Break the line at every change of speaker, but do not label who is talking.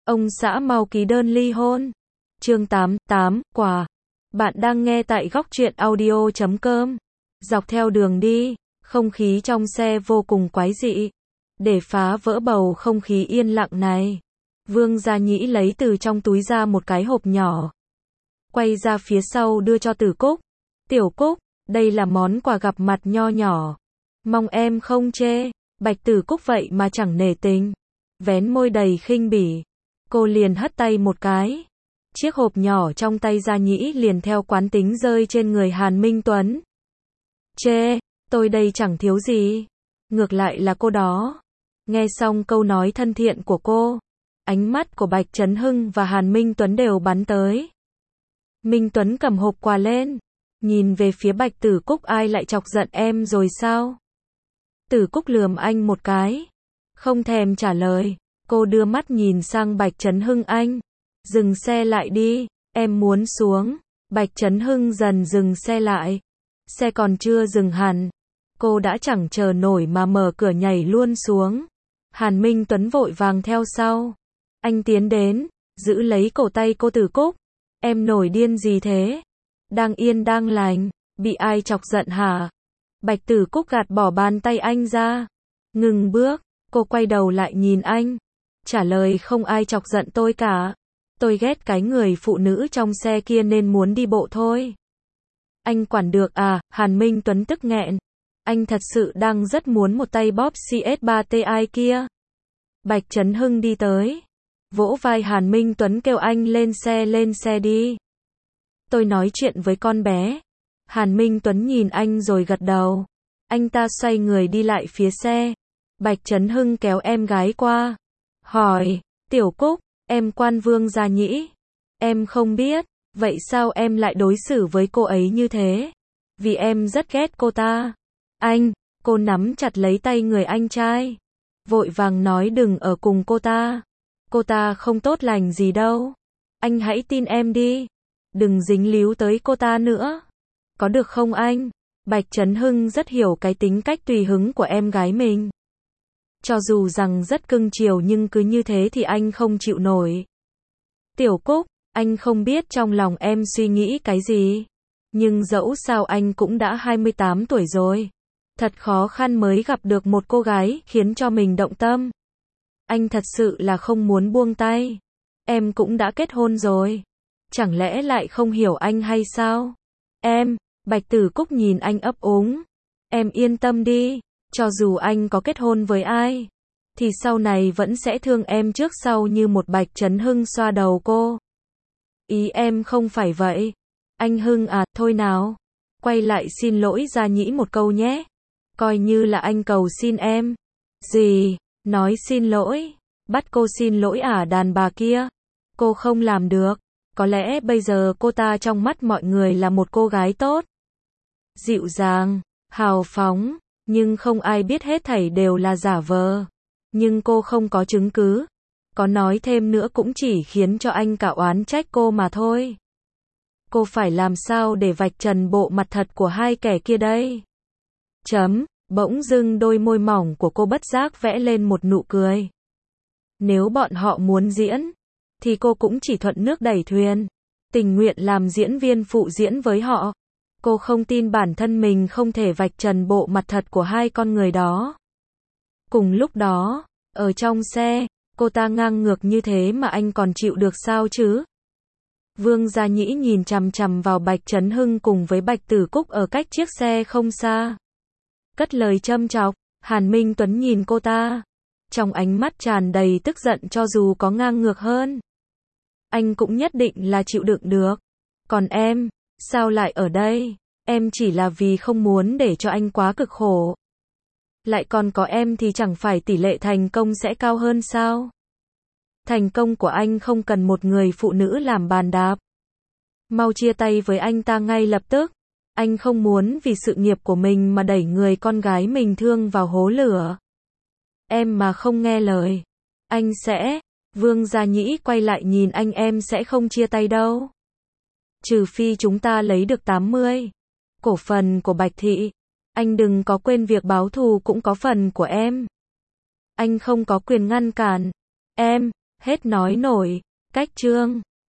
Ông xã mau ký đơn ly hôn. Chương 88, quà. Bạn đang nghe tại góc truyện audio.com. Dọc theo đường đi, không khí trong xe vô cùng quái dị. Để phá vỡ bầu không khí yên lặng này, Vương Gia Nhĩ lấy từ trong túi ra một cái hộp nhỏ. Quay ra phía sau đưa cho Tử Cúc. Tiểu Cúc, đây là món quà gặp mặt nho nhỏ. Mong em không chê. Bạch Tử Cúc vậy mà chẳng nể tình. Vén môi đầy khinh bỉ. Cô liền hất tay một cái. Chiếc hộp nhỏ trong tay Gia Nhĩ liền theo quán tính rơi trên người Hàn Minh Tuấn. Chê, tôi đây chẳng thiếu gì. Ngược lại là cô đó. Nghe xong câu nói thân thiện của cô, ánh mắt của Bạch Chấn Hưng và Hàn Minh Tuấn đều bắn tới. Minh Tuấn cầm hộp quà lên, nhìn về phía Bạch Tử Cúc, ai lại chọc giận em rồi sao? Tử Cúc lườm anh một cái, không thèm trả lời. Cô đưa mắt nhìn sang Bạch Chấn Hưng, anh, dừng xe lại đi, em muốn xuống. Bạch Chấn Hưng dần dừng xe lại. Xe còn chưa dừng hẳn, cô đã chẳng chờ nổi mà mở cửa nhảy luôn xuống. Hàn Minh Tuấn vội vàng theo sau. Anh tiến đến, giữ lấy cổ tay cô. Tử Cúc, em nổi điên gì thế? Đang yên đang lành, bị ai chọc giận hả? Bạch Tử Cúc gạt bỏ bàn tay anh ra. Ngừng bước, cô quay đầu lại nhìn anh. Trả lời, không ai chọc giận tôi cả. Tôi ghét cái người phụ nữ trong xe kia nên muốn đi bộ thôi. Anh quản được à? Hàn Minh Tuấn tức nghẹn. Anh thật sự đang rất muốn một tay bóp CS3TI kia. Bạch Chấn Hưng đi tới, vỗ vai Hàn Minh Tuấn kêu anh lên xe đi. Tôi nói chuyện với con bé. Hàn Minh Tuấn nhìn anh rồi gật đầu. Anh ta xoay người đi lại phía xe. Bạch Chấn Hưng kéo em gái qua, hỏi, Tiểu Cúc, em quan Vương Gia Nhĩ? Em không biết. Vậy sao em lại đối xử với cô ấy như thế? Vì em rất ghét cô ta. Anh, cô nắm chặt lấy tay người anh trai, vội vàng nói đừng ở cùng cô ta. Cô ta không tốt lành gì đâu. Anh hãy tin em đi. Đừng dính líu tới cô ta nữa. Có được không anh? Bạch Chấn Hưng rất hiểu cái tính cách tùy hứng của em gái mình. Cho dù rằng rất cưng chiều nhưng cứ như thế thì anh không chịu nổi. Tiểu Cúc, anh không biết trong lòng em suy nghĩ cái gì. Nhưng dẫu sao anh cũng đã 28 tuổi rồi. Thật khó khăn mới gặp được một cô gái khiến cho mình động tâm. Anh thật sự là không muốn buông tay. Em cũng đã kết hôn rồi. Chẳng lẽ lại không hiểu anh hay sao? Em, Bạch Tử Cúc nhìn anh ấp úng. Em yên tâm đi. Cho dù anh có kết hôn với ai, thì sau này vẫn sẽ thương em trước sau như một. Bạch Chấn Hưng xoa đầu cô. Ý em không phải vậy. Anh Hưng à, thôi nào. Quay lại xin lỗi Gia Nhĩ một câu nhé. Coi như là anh cầu xin em. Gì? Nói xin lỗi? Bắt cô xin lỗi à? Đàn bà kia. Cô không làm được. Có lẽ bây giờ cô ta trong mắt mọi người là một cô gái tốt, dịu dàng, hào phóng. Nhưng không ai biết hết thảy đều là giả vờ. Nhưng cô không có chứng cứ. Có nói thêm nữa cũng chỉ khiến cho anh cả oán trách cô mà thôi. Cô phải làm sao để vạch trần bộ mặt thật của hai kẻ kia đây? Bỗng dưng đôi môi mỏng của cô bất giác vẽ lên một nụ cười. Nếu bọn họ muốn diễn, thì cô cũng chỉ thuận nước đẩy thuyền, tình nguyện làm diễn viên phụ diễn với họ. Cô không tin bản thân mình không thể vạch trần bộ mặt thật của hai con người đó. Cùng lúc đó, ở trong xe, cô ta ngang ngược như thế mà anh còn chịu được sao chứ? Vương Gia Nhĩ nhìn chằm chằm vào Bạch Chấn Hưng cùng với Bạch Tử Cúc ở cách chiếc xe không xa. Cất lời châm chọc. Hàn Minh Tuấn nhìn cô ta, trong ánh mắt tràn đầy tức giận. Cho dù có ngang ngược hơn, anh cũng nhất định là chịu đựng được. Còn em, sao lại ở đây? Em chỉ là vì không muốn để cho anh quá cực khổ. Lại còn có em thì chẳng phải tỷ lệ thành công sẽ cao hơn sao? Thành công của anh không cần một người phụ nữ làm bàn đạp. Mau chia tay với anh ta ngay lập tức. Anh không muốn vì sự nghiệp của mình mà đẩy người con gái mình thương vào hố lửa. Em mà không nghe lời, anh sẽ... Vương Gia Nhĩ quay lại nhìn anh, em sẽ không chia tay đâu. Trừ phi chúng ta lấy được 80 cổ phần của Bạch Thị. Anh đừng có quên việc báo thù cũng có phần của em. Anh không có quyền ngăn cản em. Hết nói nổi. Cách chương